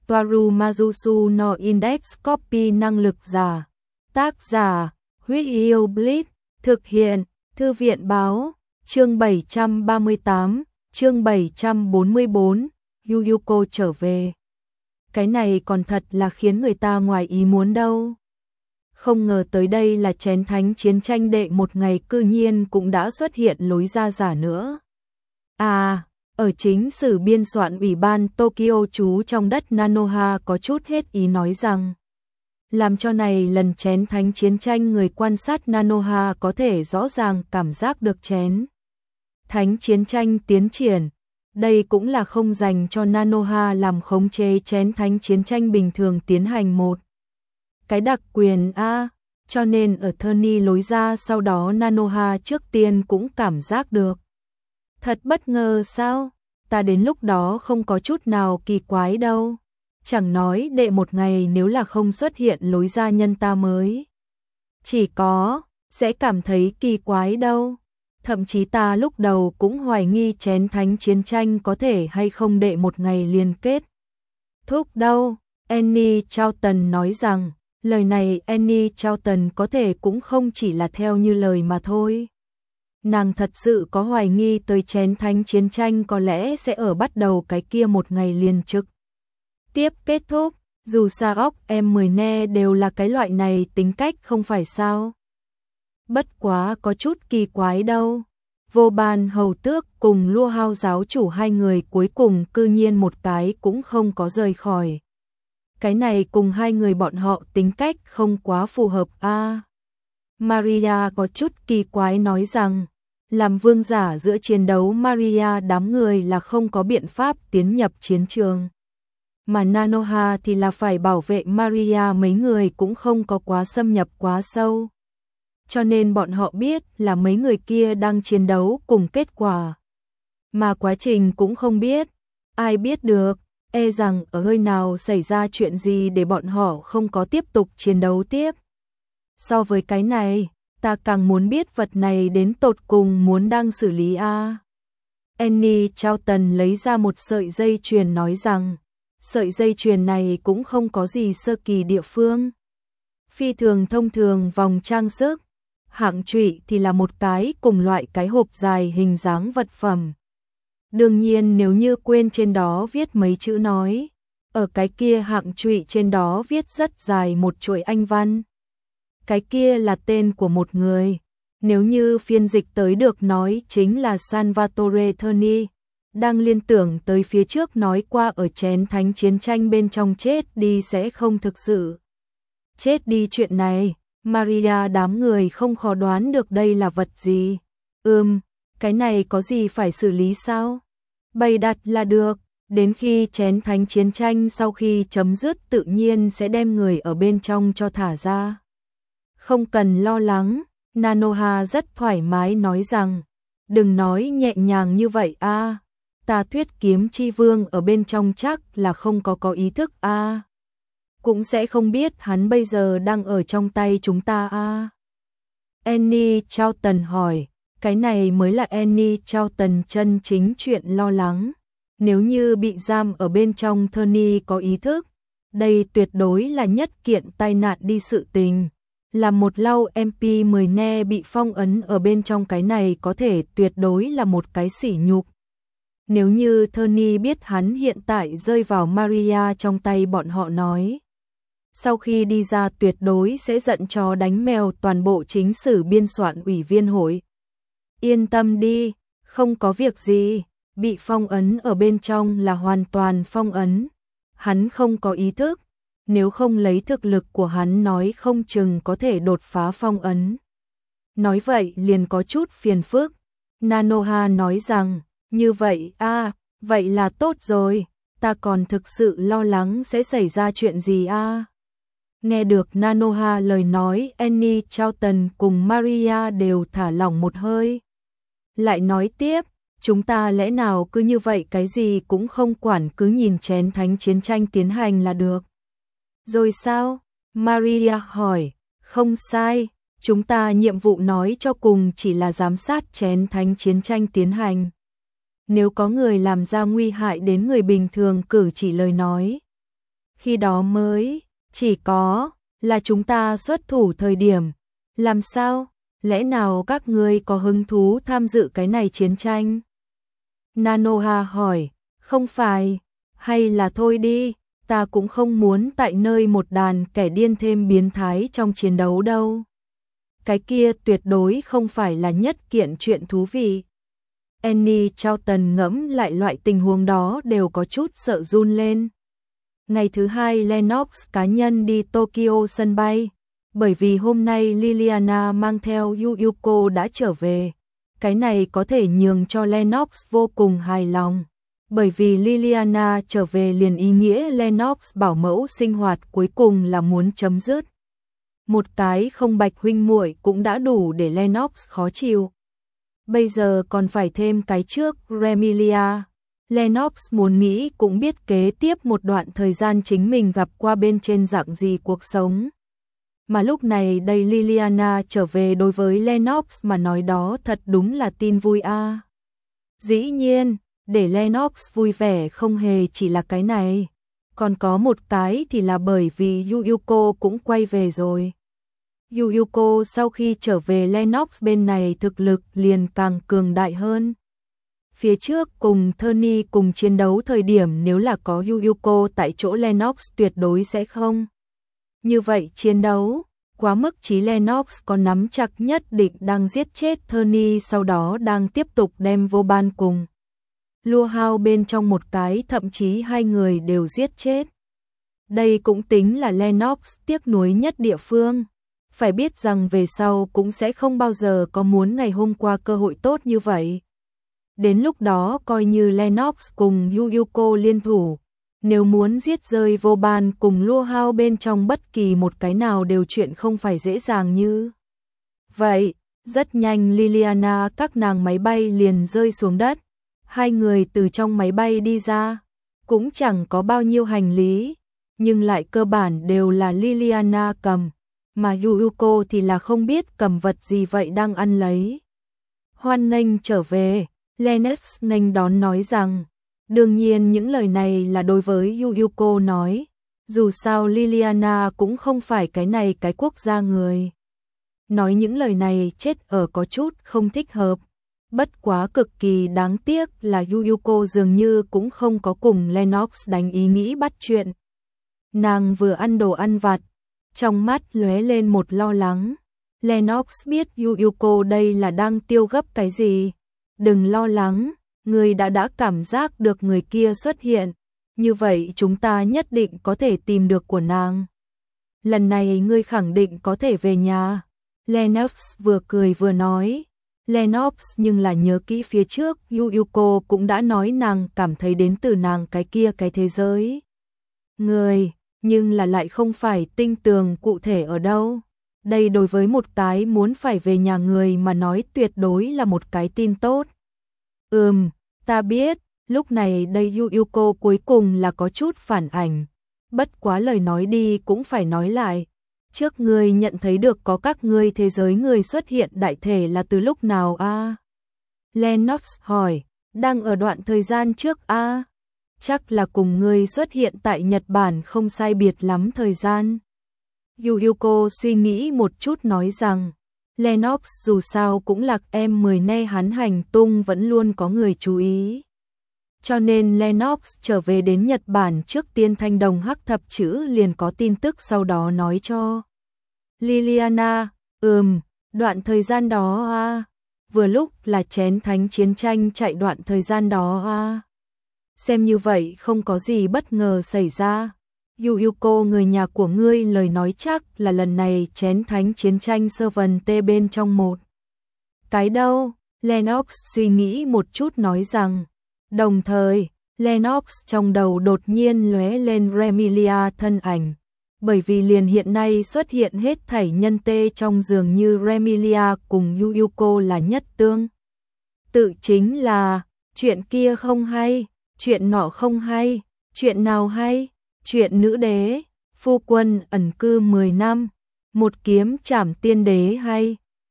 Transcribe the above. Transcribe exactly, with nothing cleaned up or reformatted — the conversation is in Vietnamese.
Toaru Majusu no Index Copy năng lực giả. Tác giả, Huyết Yêu Blitz, thực hiện, Thư viện Báo, chương bảy trăm ba mươi tám, chương bảy trăm bốn mươi bốn, Yuyuko trở về. Cái này còn thật là khiến người ta ngoài ý muốn đâu. Không ngờ tới đây là chén thánh chiến tranh đệ một ngày cư nhiên cũng đã xuất hiện lối ra giả nữa. À, ở chính sử biên soạn ủy ban Tokyo trú trong đất Nanoha có chút hết ý nói rằng làm cho này lần chén thánh chiến tranh người quan sát Nanoha có thể rõ ràng cảm giác được chén thánh chiến tranh tiến triển. Đây cũng là không dành cho Nanoha làm khống chế chén thánh chiến tranh bình thường tiến hành một cái đặc quyền a, cho nên ở Tony lối ra sau đó Nanoha trước tiên cũng cảm giác được. Thật bất ngờ sao, ta đến lúc đó không có chút nào kỳ quái đâu. Chẳng nói đệ một ngày nếu là không xuất hiện lối ra nhân ta mới chỉ có, sẽ cảm thấy kỳ quái đâu. Thậm chí ta lúc đầu cũng hoài nghi chén thánh chiến tranh có thể hay không đệ một ngày liên kết thúc đâu. Annie Charlton nói rằng, lời này Annie Charlton có thể cũng không chỉ là theo như lời mà thôi. Nàng thật sự có hoài nghi tới chén thánh chiến tranh có lẽ sẽ ở bắt đầu cái kia một ngày liền trực tiếp kết thúc, dù sao óc em mười ne đều là cái loại này tính cách không phải sao. Bất quá có chút kỳ quái đâu. Vô Ban hầu tước cùng Lua Hao giáo chủ hai người cuối cùng cư nhiên một cái cũng không có rời khỏi. Cái này cùng hai người bọn họ tính cách không quá phù hợp a. À, Maria có chút kỳ quái nói rằng, làm vương giả giữa chiến đấu Maria đám người là không có biện pháp tiến nhập chiến trường. Mà Nanoha thì là phải bảo vệ Maria mấy người cũng không có quá xâm nhập quá sâu. Cho nên bọn họ biết là mấy người kia đang chiến đấu cùng kết quả. Mà quá trình cũng không biết, ai biết được, e rằng ở nơi nào xảy ra chuyện gì để bọn họ không có tiếp tục chiến đấu tiếp. So với cái này, ta càng muốn biết vật này đến tột cùng muốn đang xử lý a. À. Annie Charlton lấy ra một sợi dây chuyền nói rằng, sợi dây chuyền này cũng không có gì sơ kỳ địa phương. Phi thường thông thường vòng trang sức, hạng trụy thì là một cái cùng loại cái hộp dài hình dáng vật phẩm. Đương nhiên nếu như quên trên đó viết mấy chữ nói, ở cái kia hạng trụy trên đó viết rất dài một chuỗi anh văn. Cái kia là tên của một người, nếu như phiên dịch tới được nói chính là Salvatore Terni, đang liên tưởng tới phía trước nói qua ở chén thánh chiến tranh bên trong chết đi sẽ không thực sự chết đi chuyện này. Maria đám người không khó đoán được đây là vật gì. Ừm, cái này có gì phải xử lý sao? Bày đặt là được, đến khi chén thánh chiến tranh sau khi chấm dứt tự nhiên sẽ đem người ở bên trong cho thả ra. Không cần lo lắng, Nanoha rất thoải mái nói rằng, đừng nói nhẹ nhàng như vậy a, à, ta thuyết kiếm chi vương ở bên trong chắc là không có có ý thức a. À. Cũng sẽ không biết hắn bây giờ đang ở trong tay chúng ta a. À. Annie Charlton hỏi, cái này mới là Annie Charlton chân chính chuyện lo lắng. Nếu như bị giam ở bên trong Tony có ý thức, đây tuyệt đối là nhất kiện tai nạn đi sự tình. Là một lau em pê mười ne bị phong ấn ở bên trong cái này có thể tuyệt đối là một cái sỉ nhục. Nếu như Tony biết hắn hiện tại rơi vào Maria trong tay bọn họ nói. Sau khi đi ra tuyệt đối sẽ giận chó đánh mèo toàn bộ chính sử biên soạn ủy viên hội. Yên tâm đi, không có việc gì, bị phong ấn ở bên trong là hoàn toàn phong ấn. Hắn không có ý thức, nếu không lấy thực lực của hắn nói không chừng có thể đột phá phong ấn. Nói vậy liền có chút phiền phức. Nanoha nói rằng, như vậy a, à, vậy là tốt rồi, ta còn thực sự lo lắng sẽ xảy ra chuyện gì a. À. Nghe được Nanoha lời nói, Annie Charlton cùng Maria đều thả lỏng một hơi. Lại nói tiếp, chúng ta lẽ nào cứ như vậy cái gì cũng không quản cứ nhìn chén thánh chiến tranh tiến hành là được. Rồi sao? Maria hỏi, không sai, chúng ta nhiệm vụ nói cho cùng chỉ là giám sát chén thánh chiến tranh tiến hành. Nếu có người làm ra nguy hại đến người bình thường cử chỉ lời nói, Khi đó mới chỉ có là chúng ta xuất thủ thời điểm. Làm sao? Lẽ nào các ngươi có hứng thú tham dự cái này chiến tranh? Nanoha hỏi, không phải, hay là thôi đi, ta cũng không muốn tại nơi một đàn kẻ điên thêm biến thái trong chiến đấu đâu. Cái kia tuyệt đối không phải là nhất kiện chuyện thú vị. Annie Charlton ngẫm lại loại tình huống đó đều có chút sợ run lên. Ngày thứ hai Lennox cá nhân đi Tokyo sân bay, bởi vì hôm nay Liliana mang theo Yuyuko đã trở về. Cái này có thể nhường cho Lennox vô cùng hài lòng, bởi vì Liliana trở về liền ý nghĩa Lennox bảo mẫu sinh hoạt cuối cùng là muốn chấm dứt. Một cái không bạch huynh muội cũng đã đủ để Lennox khó chịu. Bây giờ còn phải thêm cái trước Remilia. Lennox muốn nghĩ cũng biết kế tiếp một đoạn thời gian chính mình gặp qua bên trên dạng gì cuộc sống. Mà lúc này đây Liliana trở về đối với Lennox mà nói đó thật đúng là tin vui a. À. Dĩ nhiên, để Lennox vui vẻ không hề chỉ là cái này. Còn có một cái thì là bởi vì Yuyuko cũng quay về rồi. Yuyuko sau khi trở về Lennox bên này thực lực liền càng cường đại hơn. Phía trước cùng Tony cùng chiến đấu thời điểm nếu là có Yuyuko tại chỗ Lennox tuyệt đối sẽ không. Như vậy chiến đấu, quá mức chí Lennox có nắm chặt nhất định đang giết chết Tony sau đó đang tiếp tục đem vô ban cùng. Lua hao bên trong một cái thậm chí hai người đều giết chết. Đây cũng tính là Lennox tiếc nuối nhất địa phương. Phải biết rằng về sau cũng sẽ không bao giờ có muốn ngày hôm qua cơ hội tốt như vậy. Đến lúc đó coi như Lennox cùng Yuyuko liên thủ, nếu muốn giết rơi vô ban cùng lua hao bên trong bất kỳ một cái nào đều chuyện không phải dễ dàng như. Vậy, rất nhanh Liliana các nàng máy bay liền rơi xuống đất, hai người từ trong máy bay đi ra, cũng chẳng có bao nhiêu hành lý, nhưng lại cơ bản đều là Liliana cầm, mà Yuyuko thì là không biết cầm vật gì vậy đang ăn lấy. Hoan nghênh trở về, Lennox nghênh đón nói rằng, đương nhiên những lời này là đối với Yuyuko nói, dù sao Liliana cũng không phải cái này cái quốc gia người. Nói những lời này chết ở có chút không thích hợp, bất quá cực kỳ đáng tiếc là Yuyuko dường như cũng không có cùng Lennox đánh ý nghĩ bắt chuyện. Nàng vừa ăn đồ ăn vặt, trong mắt lóe lên một lo lắng. Lennox biết Yuyuko đây là đang tiêu gấp cái gì. Đừng lo lắng, người đã đã cảm giác được người kia xuất hiện. Như vậy chúng ta nhất định có thể tìm được của nàng. Lần này ngươi khẳng định có thể về nhà. Lennox vừa cười vừa nói. Lennox nhưng là nhớ kỹ phía trước Yuyuko cũng đã nói nàng cảm thấy đến từ nàng cái kia cái thế giới. Người, nhưng là lại không phải tinh tường cụ thể ở đâu. Đây đối với một cái muốn phải về nhà người mà nói tuyệt đối là một cái tin tốt. Ừm, ta biết, lúc này đây Yuyuko cuối cùng là có chút phản ảnh. Bất quá lời nói đi cũng phải nói lại. Trước ngươi nhận thấy được có các ngươi thế giới người xuất hiện đại thể là từ lúc nào a? À? Lennox hỏi, đang ở đoạn thời gian trước a? À? Chắc là cùng ngươi xuất hiện tại Nhật Bản không sai biệt lắm thời gian. Yuyuko suy nghĩ một chút nói rằng, Lennox dù sao cũng là em mười nay hắn hành tung vẫn luôn có người chú ý. Cho nên Lennox trở về đến Nhật Bản trước tiên thanh đồng hắc thập chữ liền có tin tức sau đó nói cho Liliana, ừm, đoạn thời gian đó a, à, vừa lúc là chén thánh chiến tranh chạy đoạn thời gian đó a. À. Xem như vậy không có gì bất ngờ xảy ra. Yuyuko người nhà của ngươi lời nói chắc là lần này chén thánh chiến tranh sơ vần tê bên trong một. Cái đâu? Lennox suy nghĩ một chút nói rằng. Đồng thời, Lennox trong đầu đột nhiên lóe lên Remilia thân ảnh. Bởi vì liền hiện nay xuất hiện hết thảy nhân tê trong dường như Remilia cùng Yuyuko là nhất tương. Tự chính là, chuyện kia không hay, chuyện nọ không hay, chuyện nào hay? Chuyện nữ đế, phu quân ẩn cư mười năm, một kiếm trảm tiên đế hay,